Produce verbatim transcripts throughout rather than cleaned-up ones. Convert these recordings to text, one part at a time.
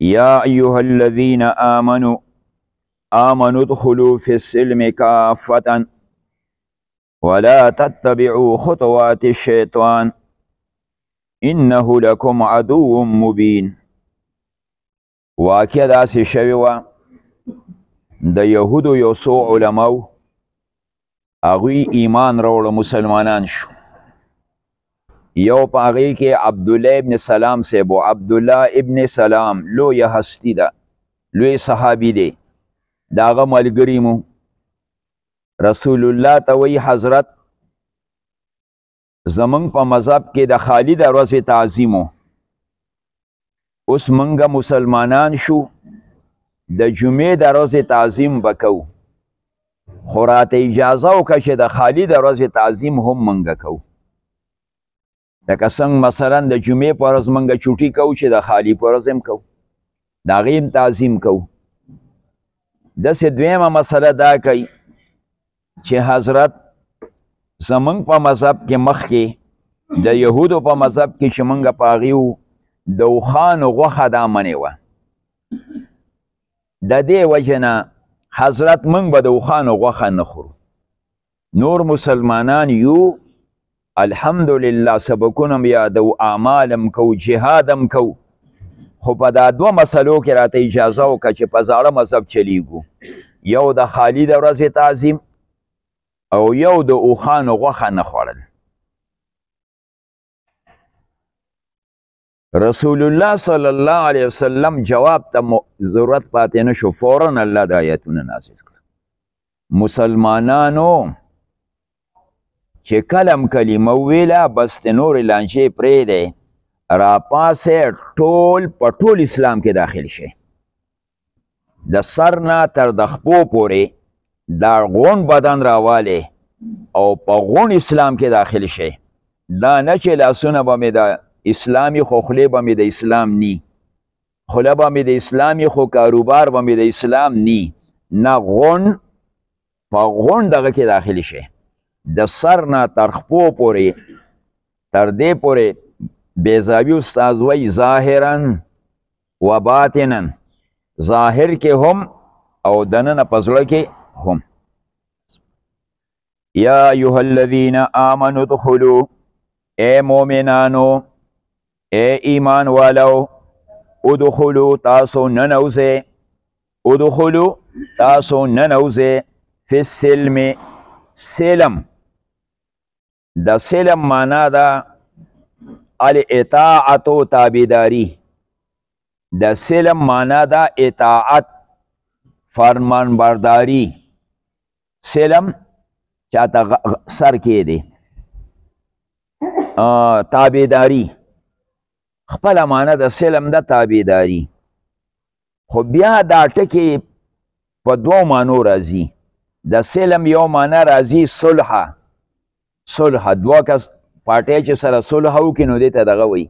يا أيها الذين آمنوا آمنوا ادخلوا في السلم كافة ولا تتبعوا خطوات الشيطان إنه لكم عدو مبين. واقع داسې شوې وه د یهودو یو څو علماو هغوی ایمان راوړه، مسلمانان شو. یو په هغې کې عبدالله ابن سلام صاحب و. عبدالله ابن سلام لویه هستی ده، لوی صحابي دی، د هغه ملګري مو. رسول الله ته وایي حضرت زمونږ په مذهب کې د خالد ورځې تعظیم و. اوس موږ مسلمانان شو، د جمعې د ورځې تعظیم به کوو، خو راته اجازه وکړه چې د خالد ورځې تعظیم هم موږ کوو. لکه څنګه مثلا د جمعې په ورځ موږ چوټي کوو چې د خالد په ورځ هم کوو، د هغې هم تعظیم کوو. داسې دویمه مسله دا کوي چې حضرت زمونږ په مذهب کې مخکې د یهودو په مذهب کې چې موږ په هغې وو د اوښانو غوښه دا منې وه. د دې وجې نه حضرت موږ به د اوښانو غوښه نه خورو. نور مسلمانان یو، الحمدلله سبقونه م یادو، اعمال هم کوو، جهاد هم کوو، خو په دا دوه مسلو کې راته اجازه وکړه چې په زاړه مذهب چلیږو، یو د خالد ورځې تعظیم او یو د اوښانو غوښه نه خوړل. رسول الله صلی الله علیه وسلم جواب ته ضرورت پاتې نه شو، فوراً الله د آیتونه نازل کړل. مسلمانانو چې کلم کلمه وویله بس د نورې لانجې پرېږدئ، راپاسئ، ټول په ټول اسلام کې داخل شئ. د سر نه تر د خپو پورې دا غون بدن راوالی او په غون اسلام کې داخل شئ. دا نه چې لاسونه به مې د اسلامي خو خولې به مې د اسلام نی، خوله به مې د اسلامي خو کاروبار به مې د اسلام نی، نه، غون په غون دغه کې داخل شئ. د سر نه تر خپو پورې تر دې پورې بیزاوی استاذ وی ظاهرا و باطنا، ظاهر کې هم او دننه په زړه کې هم. یا ایها الذین آمنوا ادخلوا، اے مومنانو، اے ایمان والو، ادخلوا تاسو ننوځئ، ادخلوا تاسو ننوځئ فی السلم، سلم د سلم معنا ده الاطاعت و تابیداری. د سلم معنا ده اطاعت، فرمان برداری. سلم چاته سر کې دی، تابیداری خپل معنا د سلم ده تابیداری. خو بیا دا ټکي په دوه معنو راځي. د سلم یو معنا راځي صلح، صلح دوه کس پارټۍ چې سره صلح وکړي نو دې ته دغه وایي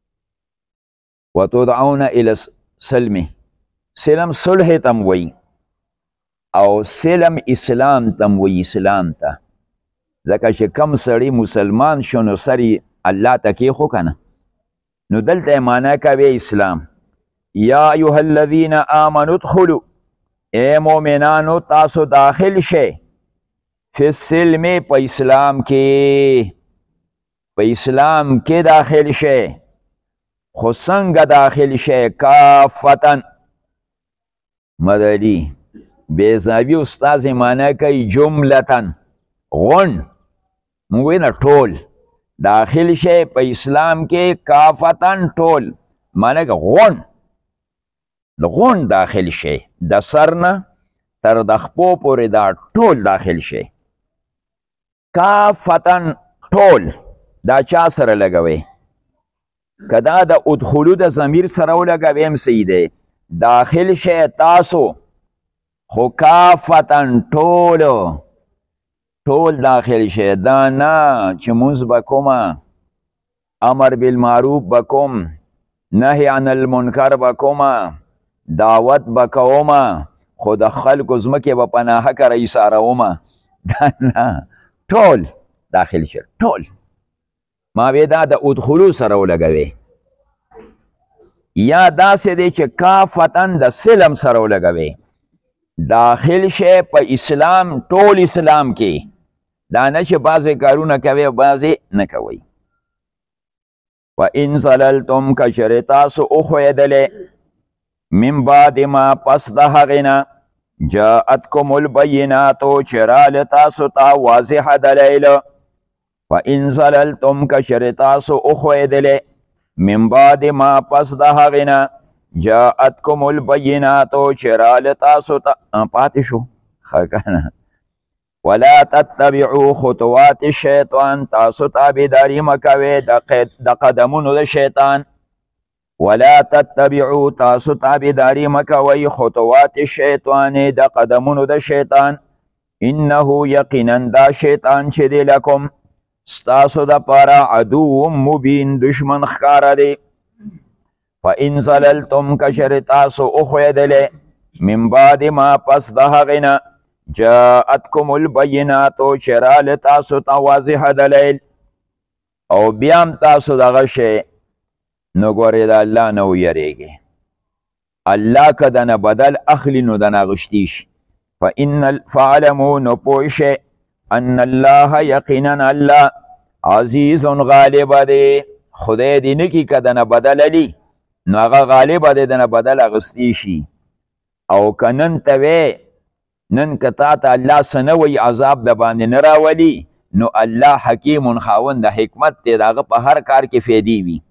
وتدعون الی السلم. سلم صلح ته م وایي او سلم اسلام ته م وایي، اسلام ته. ځکه چې کم سړی مسلمان شو نو سر یې الله ته کېښو که نه، نو دلته یې معنا کوي اسلام. یا ایها الذین آمنوا ادخلوا، اے مومنانو تاسو داخل شئ، فی السلم په اسلام کې، په اسلام کې داخل شئ. خو څنګه داخل شئ؟ کافتن مدلی بیزاوی استاذ معنا کوي جملتن، غون موږ وایو نه ټول. داخل شئ په اسلام کې کافتن ټول، معنا کوي غون، غون داخل شئ، د سر نه تر د خپو پورې دا ټول داخل شئ. کافتن ټول، دا چا سره لګوئ؟ که دا د ادخلو د ضمیر سره ولګوئ هم صحیح دی. داخل شئ تاسو، خو کافتن ټول، ټول داخل شئ. دا نه چې مونځ به کومه، امر بالمعروف به کوم، نهی عن المنکر به کومه، دعوت به کومه، خو د خلکو ځمکې به په ناحقه رایسارومه. دا نه، ټول داخل شئ، ټول. ما وی دا د ادخلو سره ولګوئ. یا داسې دی چې کافتن د سلم سره ولګوي داخل شي په اسلام ټول اسلام کې دا نه چې بعضې کارونه کوي او بعضې نه کوي فإن زللتم کچرې تاسو وښویدلې من بعد ما پس د هغې نه جاءتکم البیناتو چې راله تاسو ته واضحه دلیل فإن زللتم کچرې تاسو وښویدلې من بعد ما پس د هغې نه جاءتکم البیناتو چې راله تاسو ته پاتې شو ښه که ولا تتبعوا خطوات الشیطان تاسو تابعداري مه کوئ د قدمونو د شیطان ولا تتبعوا تاسو تابعداري مه کوئ خطوات الشیطان د قدمونو د شیطان انه یقینا دا شیطان چې دی لکم ستاسو دپاره عدو مبین دشمن ښکاره دی فإن زللتم کچرې تاسو وښویدلې من بعد ما پس د هغې نه جاءتکم البیناتو چې راله تاسو ته واضحه دلیل او بیا هم تاسو دغه شی نو ګورې د الله نه ویریږي الله که دنه بدل اخلي نو دنه اغوشتی شي فاعلموا نو پوه شئ ان الله یقینا الله عزیز غالبه دی خدای دې نه کي که دنه بدل علی نو هغه غالبه دی دنه بدل اغوستی شي او که نن ته وی نن که تا ته الله څه نه وایي عذاب د باندې نه راولي نو الله حکیم خاوند د حکمت دی د هغه په هر کار کې فیدې وي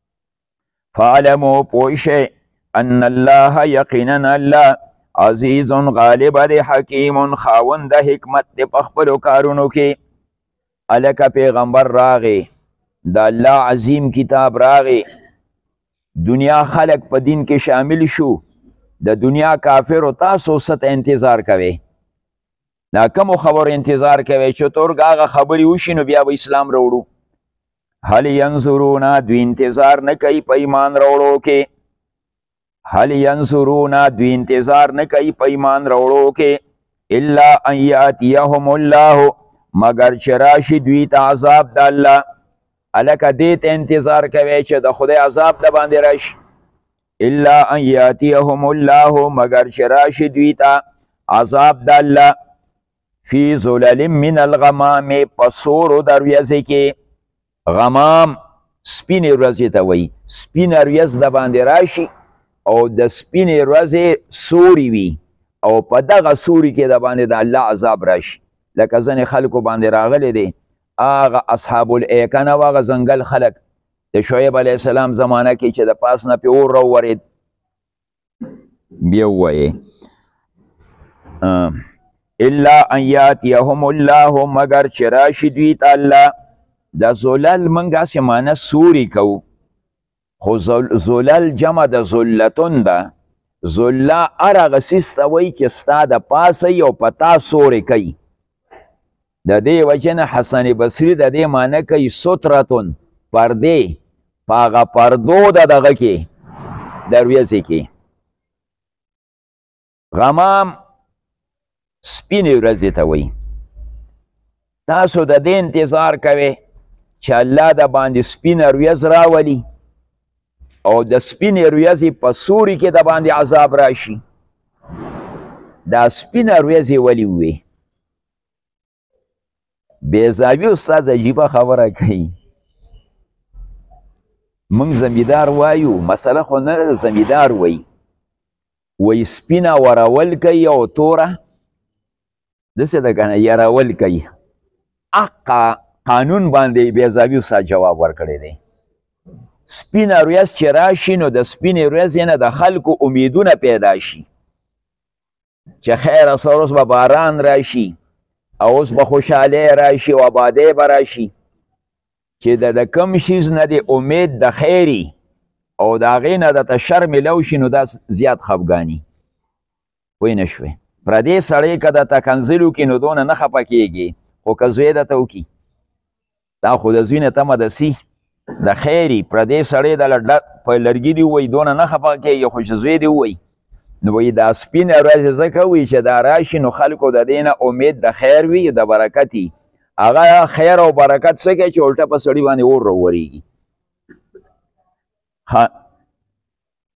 فاعلموا پوه شئ ان الله یقینا الله عزیز غالب دی حکیم خاوند د حکمت دی په خپلو کارونو کې هلکه پیغمبر راغی د الله عظیم کتاب راغی دنیا خلق په دین کې شامل شو د دنیا کافرو تاسو ست انتظار کوي دا کومو خبرو انتظار کوي چې تورګه هغه خبرې وشي نو بیا به اسلام راوړو هل ینظرونه دوی انتظار نه کوي په ایمان راوړو کې هل ینظرونه دوی انتظار نه کوي په ایمان راوړو کې الا ان یاتیهم الله مگر چې راشي دوی ته عذاب د الله هلکه دې ته انتظار کوي چې د خدای عذاب د باندې راشي الا ان یاتیهم الله مگر چې راشي دوی ته عذاب د الله فی ظلل من الغمام په سورو د ورځې کې غمام سپینې ورځې ته وایي سپینه ورځ د باندې راشي او د سپینې ورځې سوري وي او په دغه سوري کې د باندې د الله عذاب راشي لکه ځینې خلکو باندې راغلی دی هغه اصحاب الایکه نه و هغه ځنګل خلک د شعیب علیه السلام زمانه کې چې د پاس نه پې اور راوورېد بیا ووایې الا ان یاتیهم الله مگر چې راشي دوی ته الله د زلل موږ هسې معنه سوري کوو خو زلل جمع د ذلتون ده ذله هر هغه څیز ته وایي چې ستا د پاسه یو په تا سوري کوي د دې وجې نه حسن بصري د دې معنی کوي سترتون پردې په هغه پردو د دغه کې د ورځې کې غمام سپینې ورځې ته وایي تاسو د دې انتظار کوئ چې الله د باندې سپینه ورځ راولي او د سپینې ورځې په سوري کې د باندې عذاب راشي دا سپینه ورځې ولې ووې بیزاوي استاد عجیبه خبره کوي موږ زمیدار وایو مسله خو نه زمیدار وایي وایي سپینه ورول کوي او توره داسې ده که نه یرول کوي حقا قانون باندې بیزاوي استاد جواب ورکړی دی سپینه ورځ چې راشي نو د سپینې ورځې نه د خلکو امیدونه پیدا شي چې خیر اصل اوس به باران راشي او اوس به خوشحالۍ راشي او آبادۍ به راشي چې د د کم شیز نه د امید د خیري او د هغې نه درته شر میلو شي نو دا زیات خفګاني پوه نه شوې پردې سړی که درته کنځل وکړي نو دونه نه خفه کېږي خو که زوی درته وکړي دا خو د زوی نه تمه د سی د خیري پردې سړی د په لرګي دې ووایي دونه نه خفه کېږي خو چې زوی دې ووایي نو وایي دا سپینه ورځ ځکه وایي چې دا راشي نو خلکو د دې نه امید د خیر وي د برکت وي هغه خیر او برکت څه کوي چې الټه په سړي باندې اور راورېږي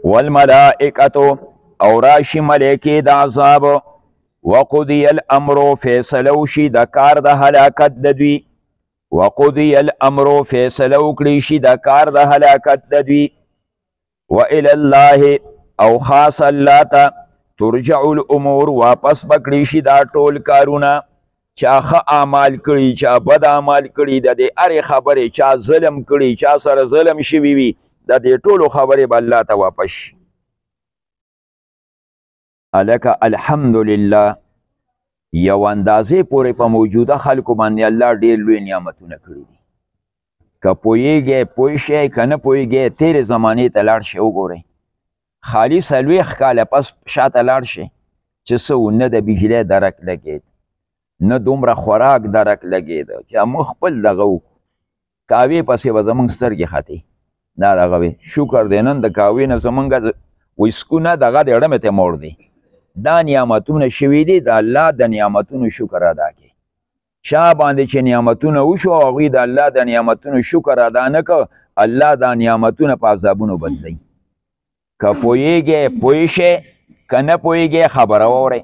والملائکتو او راشی ملیکی د عذاب وقضی الامرو فیصلو شي د کار د هلاکت د دوی وقضی الامرو فیصلو کړي شي د کار د هلاکت د دوی وإلی الله او خاص الله ته ترجع الامور واپس بکړي شي دا ټول کارونه چا ښه اعمال کړي چا بد اعمال کړي د دې هرې خبرې چا ظلم کړي چا سره ظلم شوي وي د دې ټولو خبرې به الله ته واپس شي هلکه الحمدلله یو اندازې پورې په موجوده خلکو باندې الله ډېر لوی نعمتونه کړي دي که پوهیږئ پوه شئ که نه پوهیږئ تېرې زمانې ته لاړ شئ وګورئ خالي څلوېښت کاله پس شاته لاړ شئ چې څه و نه د بجلۍ درک لګېد نه دومره خوراک درک لګېده چې موږ خپل دغه وکړو کاوې پسې به زموږ سترګې ختې دا دغه وې شکر دی نن د کاوې نه زمونږ ویسکونه دغه د اړمې ته موړ دی دا نعمتونه شوي دي د الله د نعمتونو شکر ادا کړي چا باندې چې نعمتونه وشو او هغوی د الله د نعمتونو شکر ادا نه که الله دا نعمتونه په عذابونو بدلوي که پوهیږئ پوه شئ که نه پوهیږئ خبره واورئ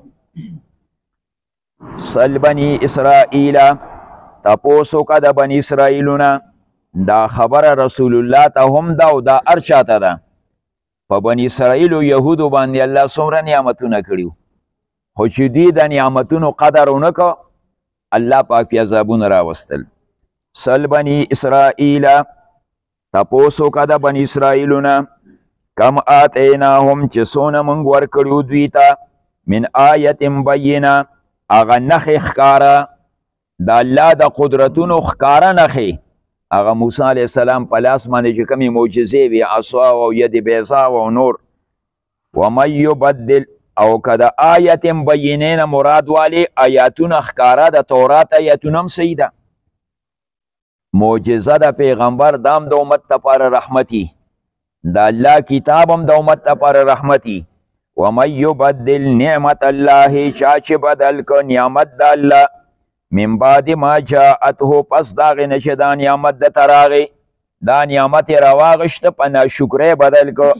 سل بني اسرائیل تپوس وکړه د بني اسرائیلونه دا خبره رسول الله ته هم ده او دا هر چاته ده په بني اسرائیلو یهودو باندې الله څومره نعمتونه کړي خو چې دوی د نعمتونو قدر ونه که الله پاک پې عذابونه راوستل سل بني اسرائیل تپوس وکړه د بني اسرائیلونه کم آتیناهم چې څونه موږ ورکړي دوی ته من آیت بینه هغه نښې ښکاره د الله د قدرتونو ښکاره نښې هغه موسی علیه السلام په لاس باندې چې کومې معجزې وي عصا او ید بیضا او نور ومن یبدل او که د آیت بینې نه مراد والی آیاتونه ښکاره د تورات آیاتونه هم صحیح ده معجزه د پیغمبر دا هم د امت دپاره رحمتي د الله کتاب هم د امت دپاره رحمتي ومن یبدل نعمت الله چا چې بدل که نعمت د الله من بعد ما جاءته پس د هغې نه چې دا نعمت درته راغی دا نعمت یې راواغېسته په ناشکرۍ بدل که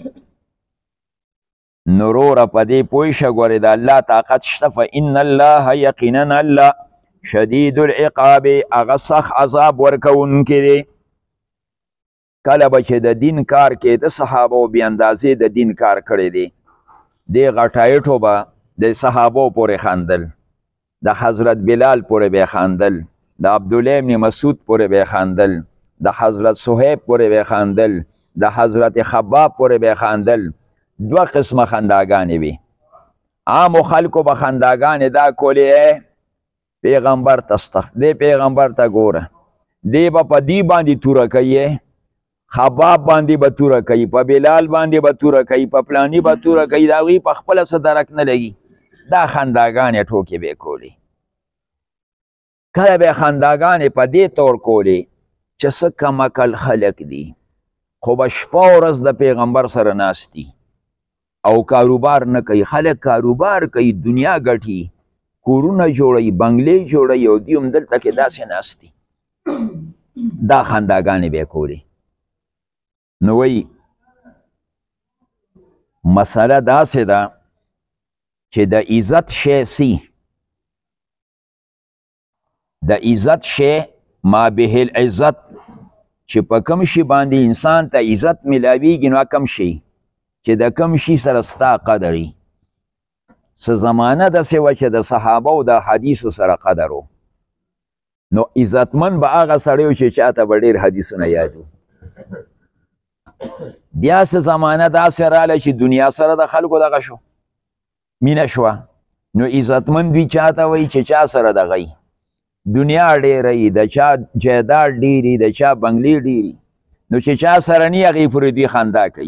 نو وروره په دې پوه شه ګورې د الله طاقت شته فان الله یقینا الله شدید العقاب هغه سخت عذاب ورکوونکی دی کله به چې د دین کار کې د صحابو بې اندازې د دین کار کړی دی دې غټایټو به د صحابو پورې خندل د حضرت بلال پورې به خندل د عبدالله ابن مسعود پورې به خندل د حضرت صهیب پورې به خندل د حضرت خباب پورې به خندل دوه قسمه خنداګانې وي عامو خلکو به خنداګانې دا کولې پیغمبر ته استخ دی پیغمبر ته ګوره دی به په دې باندې توره کوي خباب باندې به توره کوي په بلال باندې به توره کوي په پلاني به توره کوي د هغوی په خپله څه درک نه لګي دا خنداګانې ټوکې به یې کولې کله به یې خنداګانې په دې طور کولې چې څه کم عقل خلک دي خو به شپه ورځ د پیغمبر سره ناست دي او کاروبار نه کوي خلک کاروبار کوي دنیا ګټي کورونه جوړوي بنګلې جوړوي او دوی هم دلته کې داسې ناست دي دا خنداګانې به یې کولې نو وایي مسله داسې ده چې د عزت شی سی د عزت شی ما به العزت چې په کم شي باندې انسان ته عزت ملاویږي نو کم شي چې د کم شي سره ستا قدر وي څه زمانه داسې وه چې د صحابه او د حدیثو سره قدر و نو عزتمن به هغه سړی و چې چاته به ډېر حدیثونه یاد و بیا څه زمانه داسې راله چې دنیا سره د خلکو دغه شو مینه شوه نو عزتمن دوی چاته وایي چې چا سره دغه وي دنیا ډېره وي د چا جایداد ډېري د چا بنګلې ډېري نو چې چا سره نی هغې پورې دوی خندا کوي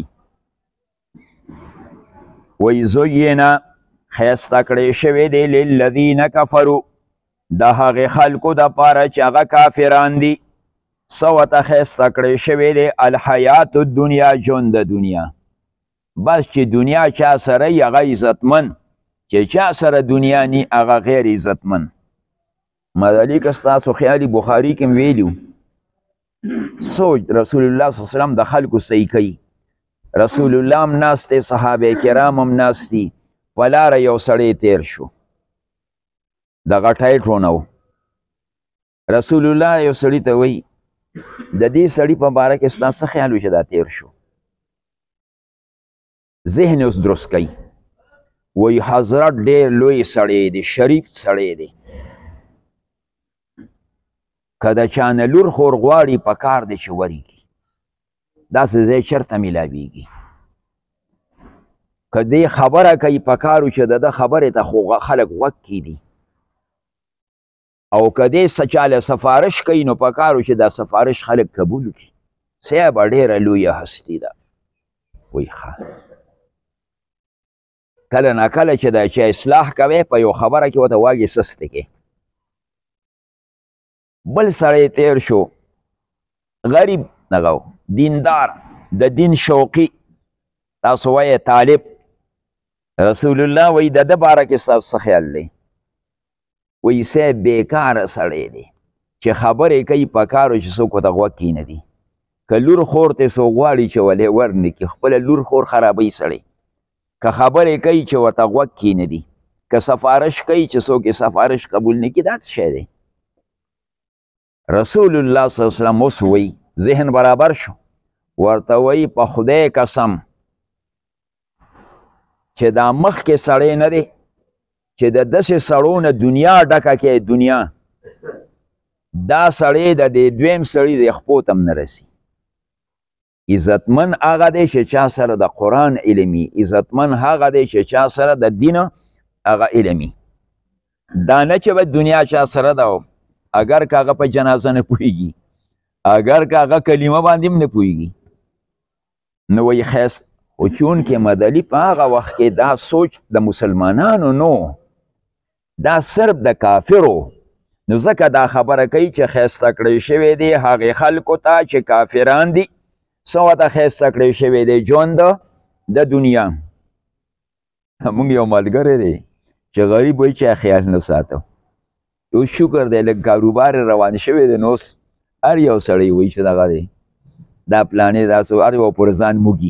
وایي زوینه ښایسته کړی شوی دی للذین کفرو د هغې خلکو دپاره چې هغه کافران دي څه ورته ښایسته کړی شوی دی الحیات الدنیا ژوند د دنیا بس چې دنیا چا سره یي هغه عزتمن چې چا سره دنیا نی هغه غیر عزتمن مدلی که ستاسو خیالي بخاري کې م ویلي سوچ رسول الله صلی الله علیه وسلم د خلکو صحیح کوي رسول الله هم ناست دی، صحابه کرام هم ناست دي. په لاره یو سړی تیر شو، دغه ټایټ ونه و. رسول الله یو سړي ته وایي د دې سړي په باره کې ستا څه خیال و چې دا تیر شو؟ ذهن اوس درست کوي. وایي حضرت ډېر لوی سړی دی، شریف سړی دی، که د چا نه لور خور غواړي په کار دی چې وریږي. داسې ځای چېرته میلاویږي؟ که دې خبره کوي په کار و چې د ده خبرې ته خو خلک غوږ کیدي، او که دې څه چاله سفارش کوي نو په کار و چې دا سفارش خلک قبول کړي. صاحبه ډېره لویه هستي ده. وایي ښه، کله ناکله چې دا چې اصلاح کوي په یو خبره کې ورته واګې سستې کې. بل سړی تیر شو، غریب دغه دیندار، د دین شوقي، تاسو وایې طالب. رسول الله وایي د ده باره کې ستاسو څه خیال دی؟ وایي صاحب بېکاره سړی دی چې خبرې کوي په کارو چې څوک ورته غوږ کښېنږدي. که لور خور ته څوک غواړي چې ولې ورنکړي، خپله لور خور خرابوي سړی. که خبرې کوي چې ورته غوږ کښېنږدي، که سفارش کوي چې څوک یې سفارش قبول نه کړي، دا څه شی دی؟ رسول الله صلی الله علیه وسلم اوس وایي ذهن برابر شو، ورته وایي په خدای قسم چې دا مخکې سړی نه دی چې د داسې سړو نه دنیا ډکه کې دنیا، دا سړی د دې دویم سړي د خپو ته هم نه رسي. عزتمن هغه دی چې چا سره د قرآن علمي، عزتمن هغه دی چې چا سره د دین هغه علمي. دا نه چې به دنیا چا سره ده، اگر که هغه په جنازه نه پوهېږي، اگر که هغه کلمه باندې هم نه پوهېږي. نو وایي ښایست خو چونکې مدلي په هغه وخت کې دا سوچ د مسلمانانو نو، دا صرف د کافرو. نو ځکه دا خبره کوي چې ښایسته کړی شوی دی هغې خلکو ته چې کافران دي، څه ورته ښایسته کړی شوی دی ژوند د دنیا. موږ یو ملګری دی چې غریب وایي چې خیال نه ساتو. اوس شکر دی لږ کاروبار روان شوی دی، نو اوس هر یو سړی وایي چې دغه دی دا پلانې داسې هر یو پر ځان موږي.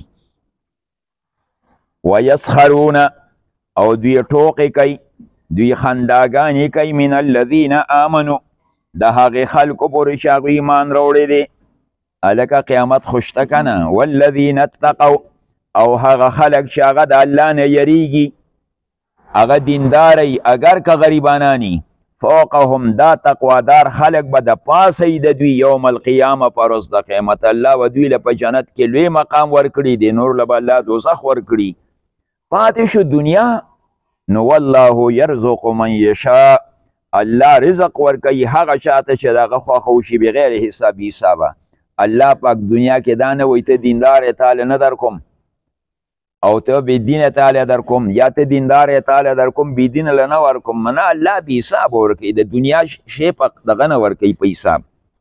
ویسخرون او دوی ټوقې کوي، دوی خنداګانې کوي من الذین آمنو د هغې خلکو پورې چې هغوی ایمان راوړی دی. هلکه قیامت خو شته که نه. والذین اتقوا او هغه خلک چې هغه د الله نه یریږي، هغه دینداری اگر که غریبانانی، فوقهم دا تقوادار خلق به د پاسه د دوی یوم القیامه پر ورځ د قیامت الله و دوی له په جنت کې لوی مقام ورکړي دی، نور له به الله دوزخ ورکړي. پاتې شو دنیا. نو والله یرزق من یشاء، الله رزق ورکوي هغه چاته چې د هغه خوښه وشي بغیر حساب حسابه. الله پاک دنیا کې دا نه وایي ته دیندار تعالی نه در کوم او ته بې دینه تعالی در کوم، یا ته دیندار تعالی در کوم بې دینه له نه ورکوم. منه الله بې حساب ورکوي، د دنیا شی په دغه نه ورکوي په حساب.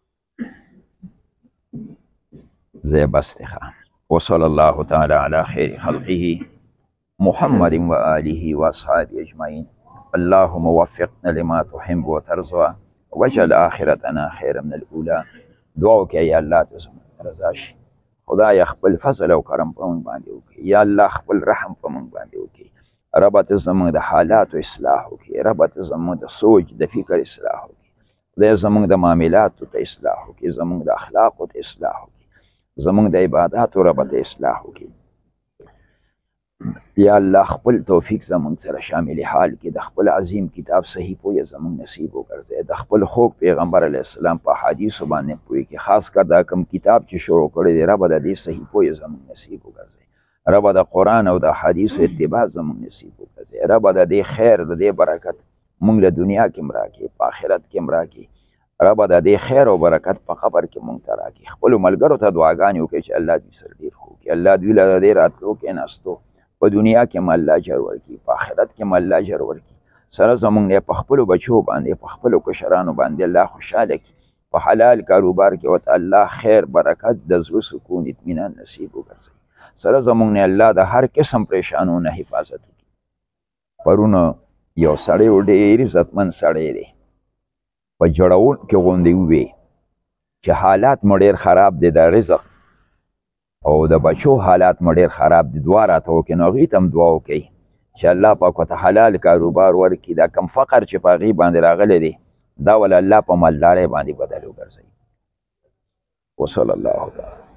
زه بس دی ښه. وصلی الله تعالی علی خیر خلقه محمد و آله و اصحابه اجمعین. اللهم وفقنا لما تحب وترضى واجعل آخرتنا خیر من الاولى. دعا وکړه یا الله ته زموږ رضا شي. خدای خپل فضل او کرم په موږ باندې وکړي. یا الله خپل رحم په موږ باندې وکړي. رب ته زموږ د حالاتو اصلاح وکړي. رب ته زموږ د سوچ د فکر اصلاح وکړي. خدای زموږ د معاملاتو ته اصلاح وکړي. زموږ د اخلاقو ته اصلاح وکړي. زموږ د عباداتو رب ته اصلاح وکړي. یا الله خپل توفیق زموږ سره شامل حال کې د خپل عظیم کتاب صحیح پویه زموږ نصیب وګرځي. د خپل خوږ پیغمبر علیه السلام په حدیثو باندې پوهې کې خاص کر دا کوم کتاب چې شروع کړی دی ربه د دې صحیح پویه زموږ نصیب وګرځي. ربه د قرآن او د حدیثو اتباع زموږ نصیب وګرځي. ربه د دې خیر د دې برکت موږ له دنیا کې هم راکړي، په آخرت کې هم راکړي. ربه د دې خیر او برکت په قبر کې موږ ته راکړي. خپلو ملګرو ته دعاګانې وکړي چې الله دوی سره ډېر ښه وکړي. الله دوی له د دې راتلو کېناستو په دنیا کې هم الله اجر ورکړي، په آخرت کې هم الله اجر ورکړي. سره زموږ نه په خپلو بچو باندې، په خپلو کشرانو باندې الله خوشحاله کړي. په حلال کاروبار کې ورته الله خیر برکت د زړه سکون اطمینان نصیب وګرځوي. سره زموږ نه الله د هر قسم پریشانو نه حفاظت وکړي. پرونه یو سړی و ډېر عزتمند سړی دی، په جړون کې غوندې ووی چې حالات مو ډېر خراب دی، د رزق او د بچو حالات مو ډېر خراب دي دعا راته وکړي نو هغوی ته هم دعا وکړئ چې الله پاک ورته حلال کاروبار ورکړي دا کم فقر چې په هغې باندې راغلی دی دا ول الله په مالدارۍ باندې بدل وګرځوي وصلی الله تعالی